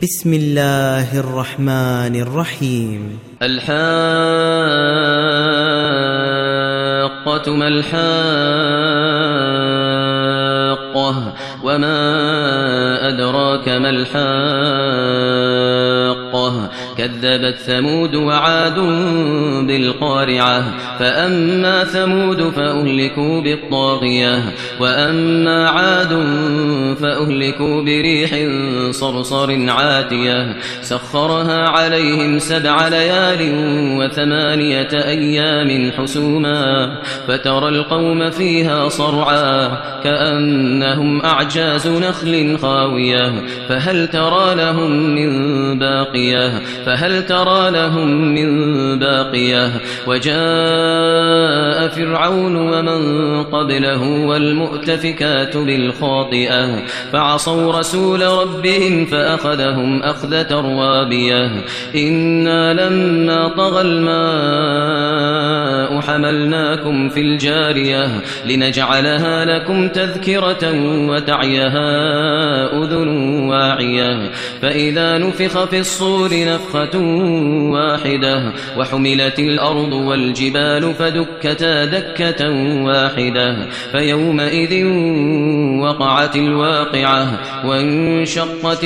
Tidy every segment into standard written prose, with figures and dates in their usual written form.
بسم الله الرحمن الرحيم. الحاقة ما الحاقة وما أدراك ما الحاقة كذبت ثمود وعاد بالقارعة فأما ثمود فأهلكوا بالطاغية وأما عاد فأهلكوا بريح صرصر عاتية سخرها عليهم 7 ليال و8 أيام حسوما فترى القوم فيها صرعا كأنهم أعجاز نخل خاوية فهل ترى لهم من باقية وجاء فرعون ومن قبله والمؤتفكات بالخاطئة فعصوا رسول ربهم فأخذهم أخذة رابية إنا لما طغى الماء حملناكم في الجارية لنجعلها لكم تذكرة وتعيها أذن واعية فإذا نفخ في الصور نفخة واحدة وحملت الأرض والجبال فدكتا دكة واحدة فيومئذ وقعت الواقعة وانشقت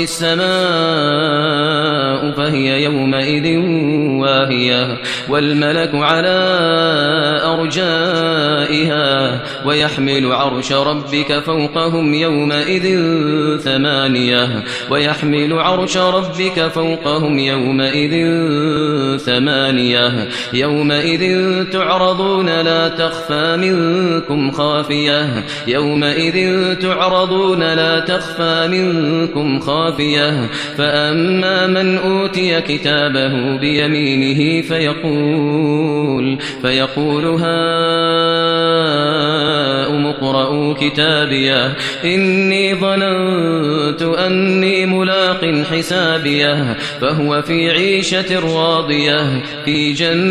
السماء فهي يومئذ واهية والملك على أرجائها ويحمل عرش ربك فوقهم يومئذ ثمانية يومئذ تعرضون لا تخفى منكم خافية فأما من أوتي كتابه بيمينه فيقول هاؤم اقرءوا كتابيه إني ظننت أني ملاق حسابيه فهو في عيشة راضية في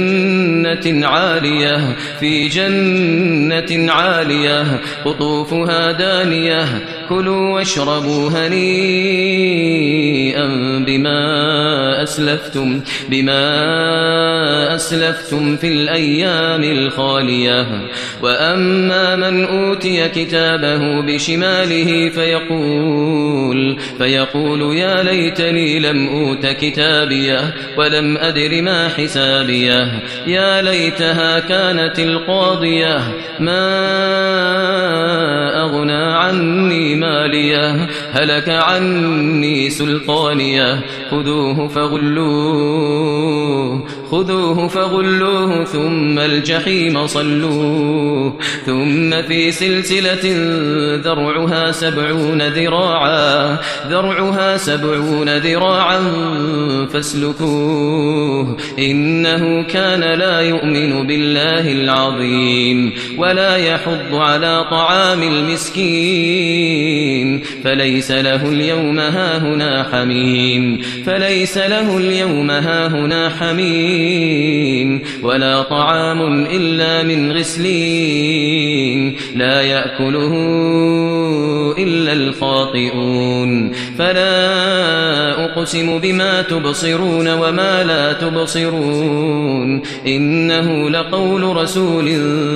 جنة عالية قطوفها دانية كلوا واشربوا هنيئا بما أسلفتم في الأيام الخالية وأما من أوتي كتابه بشماله فيقول يا ليتني لم أوت كتابيه ولم أدر ما حسابيه يا ليتها كانت القاضية ما أغنى عني ماليه هلك عني سلطانيه خذوه فغلوه ثم الجحيم صلوه ثم في سلسلة ذرعها 70 ذراعا فاسلكوه إنه كان لا يؤمن بالله العظيم ولا يحض على طعام المسكين فليس له اليوم هاهنا حميم ولا طعام إلا من غسلين لا يأكله إلا الخاطئون فلا أقسم بما تبصرون وما لا تبصرون إنه لقول رسول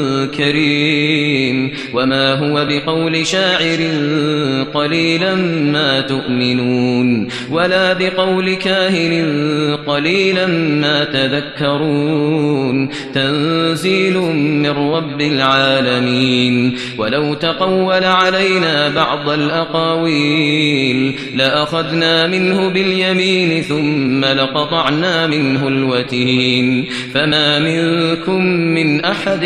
كريم وما هو بقول شاعر قليلا ما تؤمنون ولا بقول كاهن قليلا ما تذكرون تنزيل من رب العالمين ولو تقول علينا بعض الأقاويل لأخذنا منه باليمين ثم لقطعنا منه الوتين فما منكم من أحد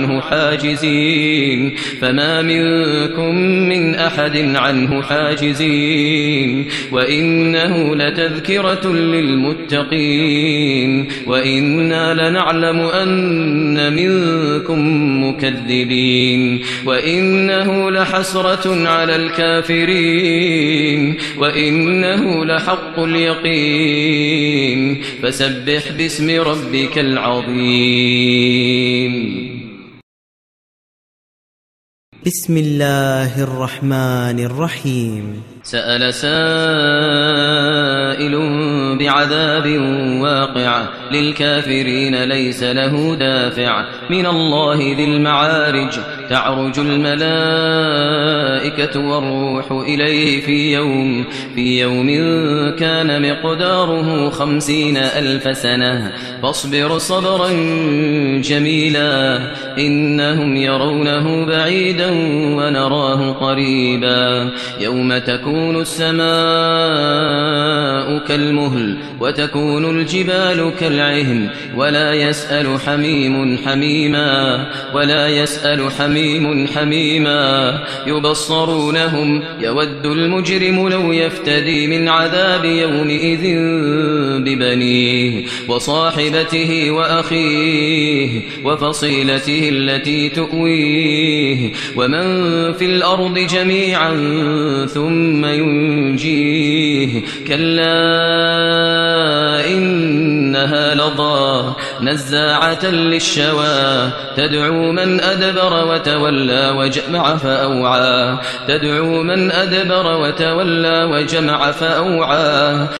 عنه حاجزين وإنه لتذكرة للمتقين وإنا لنعلم أن منكم مكذبين وإنه لحسرة على الكافرين وإنه لحق اليقين فسبح باسم ربك العظيم بسم الله الرحمن الرحيم. سأل سائل بعذاب واقع للكافرين ليس له دافع من الله ذي المعارج تعرج الملائكة والروح إليه في يوم كان مقداره 50,000 سنة فاصبر صبرا جميلا إنهم يرونه بعيدا ونراه قريبا يوم تكون السماء كالمهل وتكون الجبال كالعهن ولا يسأل حميم حميما يبصرونهم يود المجرم لو يفتدي من عذاب يومئذ ببنيه وصاحبته وأخيه وفصيلته التي تؤويه ومن في الأرض جميعا ثم ينجيه كلا إنها لظى نزاعة للشوى تدعو من أدبر وتولى وجمع فأوعى